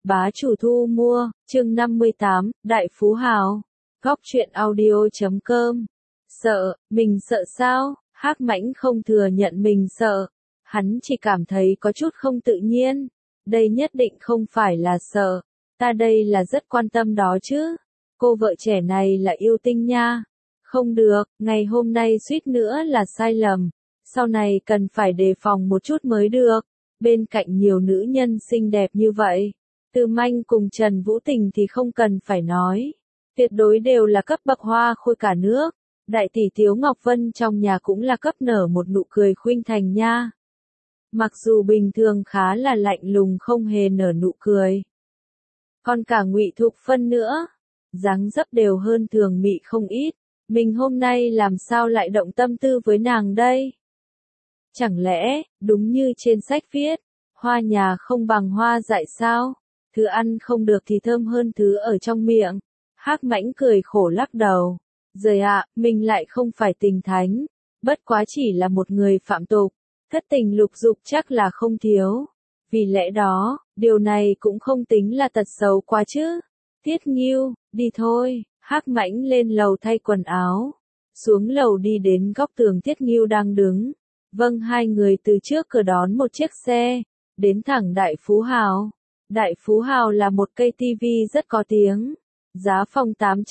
Bá chủ thu mua, chương 58, Đại Phú Hào. Góc truyện audio.com. Sợ, mình sợ sao? Hắc Mãnh không thừa nhận mình sợ. Hắn chỉ cảm thấy có chút không tự nhiên. Đây nhất định không phải là sợ. Ta đây là rất quan tâm đó chứ. Cô vợ trẻ này là yêu tinh nha. Không được, ngày hôm nay suýt nữa là sai lầm. Sau này cần phải đề phòng một chút mới được. Bên cạnh nhiều nữ nhân xinh đẹp như vậy. Từ Manh cùng Trần Vũ Tình thì không cần phải nói. Tuyệt đối đều là cấp bậc hoa khôi cả nước. Đại tỷ Tiếu Ngọc Vân trong nhà cũng là cấp nở một nụ cười khuynh thành nha. Mặc dù bình thường khá là lạnh lùng không hề nở nụ cười. Còn cả Ngụy Thục Phân nữa. Dáng dấp đều hơn thường mị không ít. Mình hôm nay làm sao lại động tâm tư với nàng đây? Chẳng lẽ, đúng như trên sách viết, hoa nhà không bằng hoa dại sao? Thứ ăn không được thì thơm hơn thứ ở trong miệng. Hắc Mãnh cười khổ lắc đầu. Rồi ạ, mình lại không phải tình thánh. Bất quá chỉ là một người phạm tục. Thất tình lục dục chắc là không thiếu. Vì lẽ đó, điều này cũng không tính là tật xấu quá chứ. Tiết Nghiêu, đi thôi. Hắc Mãnh lên lầu thay quần áo. Xuống lầu đi đến góc tường Tiết Nghiêu đang đứng. Vâng, hai người từ trước cửa đón một chiếc xe. Đến thẳng Đại Phú Hào. Đại Phú Hào là một cây tivi rất có tiếng. Giá phòng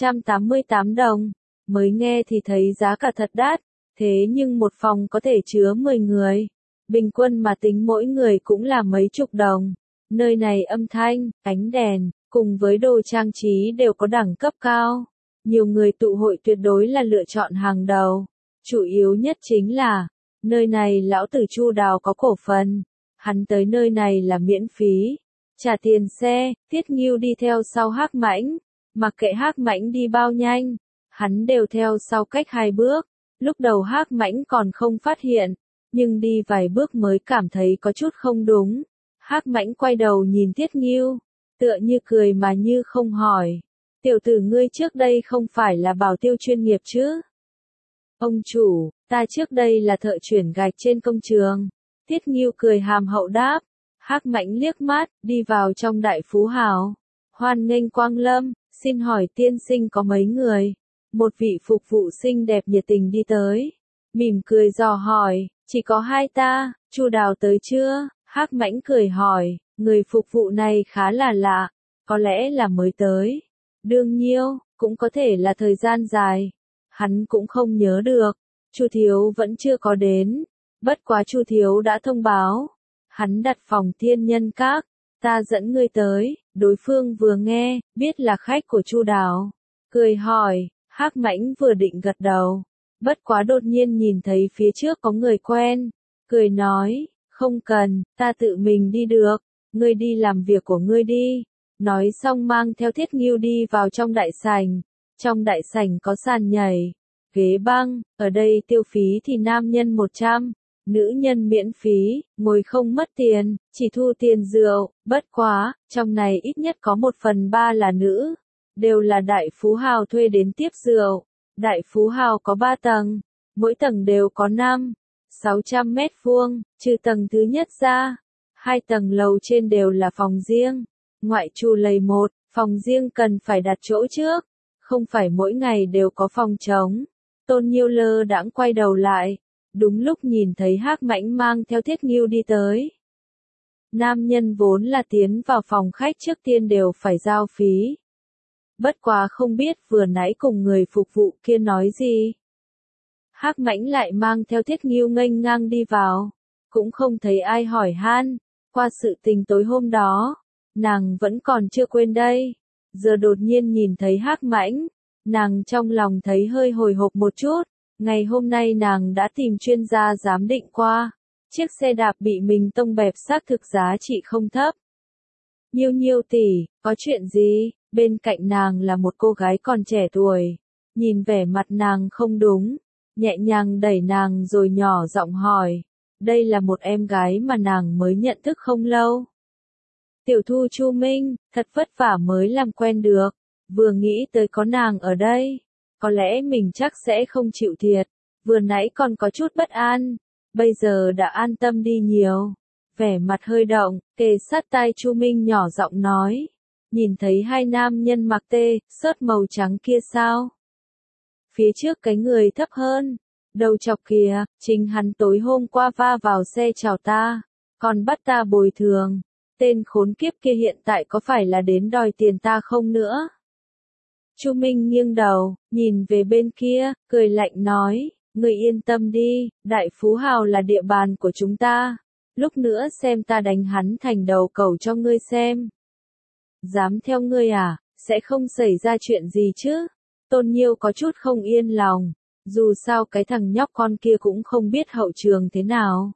888 đồng. Mới nghe thì thấy giá cả thật đắt. Thế nhưng một phòng có thể chứa 10 người. Bình quân mà tính mỗi người cũng là mấy chục đồng. Nơi này âm thanh, ánh đèn, cùng với đồ trang trí đều có đẳng cấp cao. Nhiều người tụ hội tuyệt đối là lựa chọn hàng đầu. Chủ yếu nhất chính là, nơi này lão tử Chu Đào có cổ phần. Hắn tới nơi này là miễn phí. Trả tiền xe, Tiết Nghiêu đi theo sau Hắc Mãnh. Mặc kệ Hắc Mãnh đi bao nhanh, hắn đều theo sau cách 2 bước. Lúc đầu Hắc Mãnh còn không phát hiện, nhưng đi vài bước mới cảm thấy có chút không đúng. Hắc Mãnh quay đầu nhìn Tiết Nghiêu, tựa như cười mà như không hỏi. Tiểu tử ngươi trước đây không phải là bảo tiêu chuyên nghiệp chứ? Ông chủ, ta trước đây là thợ chuyển gạch trên công trường. Tiết Nghiêu cười hàm hậu đáp. Hắc Mãnh liếc mắt, đi vào trong Đại Phú Hào. Hoan nghênh quang lâm, xin hỏi tiên sinh có mấy người? Một vị phục vụ xinh đẹp nhiệt tình đi tới. Mỉm cười dò hỏi, chỉ có 2 ta, Chu Đào tới chưa? Hắc Mãnh cười hỏi, người phục vụ này khá là lạ, có lẽ là mới tới. Đương nhiêu, cũng có thể là thời gian dài. Hắn cũng không nhớ được, Chu Thiếu vẫn chưa có đến. Bất quá Chu Thiếu đã thông báo. Hắn đặt phòng Thiên Nhân Các, ta dẫn ngươi tới. Đối phương vừa nghe, biết là khách của Chu Đào. Cười hỏi, Hắc Mãnh vừa định gật đầu. Bất quá đột nhiên nhìn thấy phía trước có người quen. Cười nói, không cần, ta tự mình đi được. Ngươi đi làm việc của ngươi đi. Nói xong mang theo Tiết Nghiêu đi vào trong đại sảnh. Trong đại sảnh có sàn nhảy, ghế băng, ở đây tiêu phí thì nam nhân 100. Nữ nhân miễn phí, ngồi không mất tiền, chỉ thu tiền rượu. Bất quá, trong này ít nhất có 1/3 là nữ. Đều là Đại Phú Hào thuê đến tiếp rượu. Đại Phú Hào có 3 tầng. Mỗi tầng đều có 600 mét vuông, trừ tầng thứ nhất ra. 2 tầng lầu trên đều là phòng riêng. Ngoại trừ lầu 1, phòng riêng cần phải đặt chỗ trước. Không phải mỗi ngày đều có phòng trống. Tôn Nhiêu lơ đãng quay đầu lại. Đúng lúc nhìn thấy Hắc Mãnh mang theo Tiết Nghiêu đi tới. Nam nhân vốn là tiến vào phòng khách trước tiên đều phải giao phí. Bất quá không biết vừa nãy cùng người phục vụ kia nói gì. Hắc Mãnh lại mang theo Tiết Nghiêu nghênh ngang đi vào. Cũng không thấy ai hỏi han. Qua sự tình tối hôm đó, nàng vẫn còn chưa quên đây. Giờ đột nhiên nhìn thấy Hắc Mãnh, nàng trong lòng thấy hơi hồi hộp một chút. Ngày hôm nay nàng đã tìm chuyên gia giám định qua. Chiếc xe đạp bị mình tông bẹp xác thực giá trị không thấp. Nhiêu Nhiêu tỷ, có chuyện gì? Bên cạnh nàng là một cô gái còn trẻ tuổi. Nhìn vẻ mặt nàng không đúng, nhẹ nhàng đẩy nàng rồi nhỏ giọng hỏi. Đây là một em gái mà nàng mới nhận thức không lâu. Tiểu Thu Chu Minh, thật vất vả mới làm quen được. Vừa nghĩ tới có nàng ở đây, có lẽ mình chắc sẽ không chịu thiệt. Vừa nãy còn có chút bất an, bây giờ đã an tâm đi nhiều. vẻ mặt hơi động, kề sát tai Chu Minh nhỏ giọng nói. Nhìn thấy hai nam nhân mặc sớt màu trắng kia sao? Phía trước cái người thấp hơn, đầu chọc kìa, chính hắn tối hôm qua va vào xe chào ta, còn bắt ta bồi thường. Tên khốn kiếp kia hiện tại có phải là đến đòi tiền ta không nữa? Chu Minh nghiêng đầu, nhìn về bên kia, cười lạnh nói, người yên tâm đi, Đại Phú Hào là địa bàn của chúng ta. Lúc nữa xem ta đánh hắn thành đầu cẩu cho ngươi xem. Dám theo ngươi à, sẽ không xảy ra chuyện gì chứ? Tôn Nhiêu có chút không yên lòng, dù sao cái thằng nhóc con kia cũng không biết hậu trường thế nào.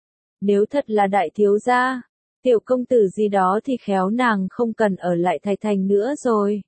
Nếu thật là đại thiếu gia, tiểu công tử gì đó thì khéo nàng không cần ở lại Thái Thành nữa rồi.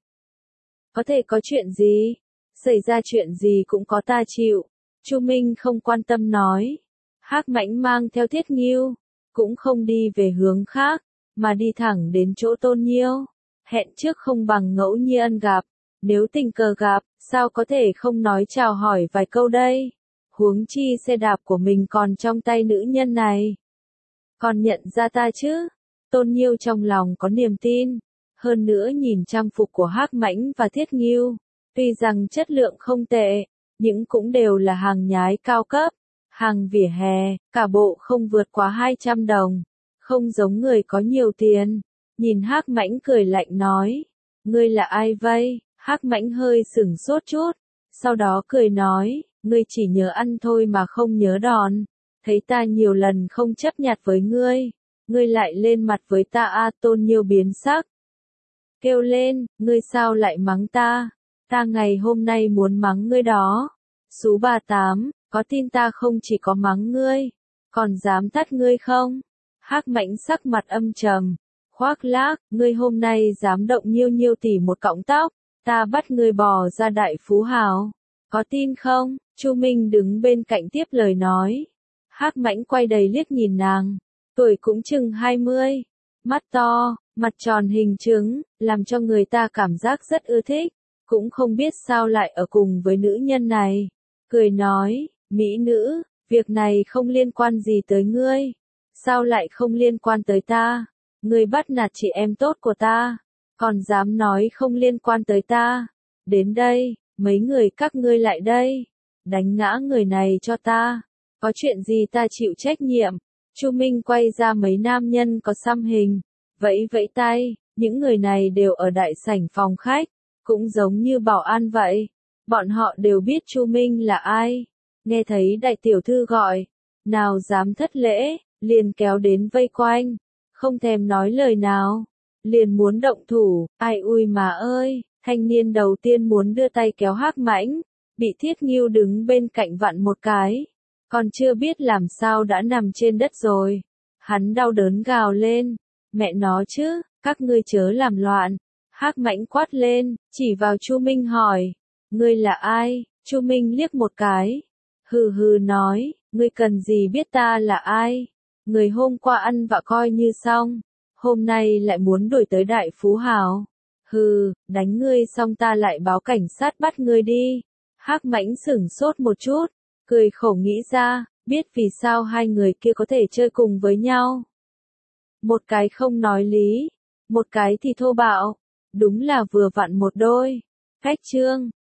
Có thể có chuyện gì? Xảy ra chuyện gì cũng có ta chịu. Chu Minh không quan tâm nói. Hắc Mãnh mang theo Thiết Nghiêu, cũng không đi về hướng khác, mà đi thẳng đến chỗ Tôn Nhiêu. Hẹn trước không bằng ngẫu nhiên gặp, nếu tình cờ gặp, sao có thể không nói chào hỏi vài câu đây? Huống chi xe đạp của mình còn trong tay nữ nhân này. Còn nhận ra ta chứ? Tôn Nhiêu trong lòng có niềm tin. Hơn nữa nhìn trang phục của Hắc Mãnh và Thiết Nghiêu, tuy rằng chất lượng không tệ, nhưng cũng đều là hàng nhái cao cấp, hàng vỉa hè, cả bộ không vượt quá 200 đồng, không giống người có nhiều tiền. Nhìn Hắc Mãnh cười lạnh nói, ngươi là ai vây? Hắc Mãnh hơi sửng sốt chút, sau đó cười nói, ngươi chỉ nhớ ăn thôi mà không nhớ đòn, thấy ta nhiều lần không chấp nhặt với ngươi lại lên mặt với ta a. Tôn Nhiêu biến sắc. Kêu lên, ngươi sao lại mắng ta? Ta ngày hôm nay muốn mắng ngươi đó. Sú bà tám, có tin ta không chỉ có mắng ngươi, còn dám tát ngươi không? Hắc Mãnh sắc mặt âm trầm, khoác lác, ngươi hôm nay dám động Nhiêu Nhiêu tỷ một cọng tóc, ta bắt ngươi bỏ ra Đại Phú Hào. Có tin không? Chu Minh đứng bên cạnh tiếp lời nói. Hắc Mãnh quay đầy liếc nhìn nàng, tuổi cũng chừng 20, mắt to, mặt tròn hình trứng, làm cho người ta cảm giác rất ưa thích, cũng không biết sao lại ở cùng với nữ nhân này. Cười nói, mỹ nữ, việc này không liên quan gì tới ngươi. Sao lại không liên quan tới ta? Ngươi bắt nạt chị em tốt của ta, còn dám nói không liên quan tới ta. Đến đây, mấy người các ngươi lại đây, đánh ngã người này cho ta. Có chuyện gì ta chịu trách nhiệm. Chu Minh quay ra mấy nam nhân có xăm hình, vẫy vẫy tay, những người này đều ở đại sảnh phòng khách, cũng giống như bảo an vậy. Bọn họ đều biết Chu Minh là ai. Nghe thấy đại tiểu thư gọi, nào dám thất lễ, liền kéo đến vây quanh, không thèm nói lời nào, liền muốn động thủ. Ai ui mà ơi, thanh niên đầu tiên muốn đưa tay kéo Hắc Mãnh, bị Thiết Nghiêu đứng bên cạnh vặn một cái, còn chưa biết làm sao đã nằm trên đất rồi. Hắn đau đớn gào lên, mẹ nó chứ, các ngươi chớ làm loạn. Hắc Mãnh quát lên, chỉ vào Chu Minh hỏi, ngươi là ai? Chu Minh liếc một cái, hừ hừ nói, ngươi cần gì biết ta là ai? Người hôm qua ăn vạ coi như xong, hôm nay lại muốn đuổi tới Đại Phú Hào. Hừ, đánh ngươi xong ta lại báo cảnh sát bắt ngươi đi. Hắc Mãnh sửng sốt một chút, cười khổ nghĩ ra, biết vì sao hai người kia có thể chơi cùng với nhau. Một cái không nói lý, một cái thì thô bạo, đúng là vừa vặn một đôi. Cách chương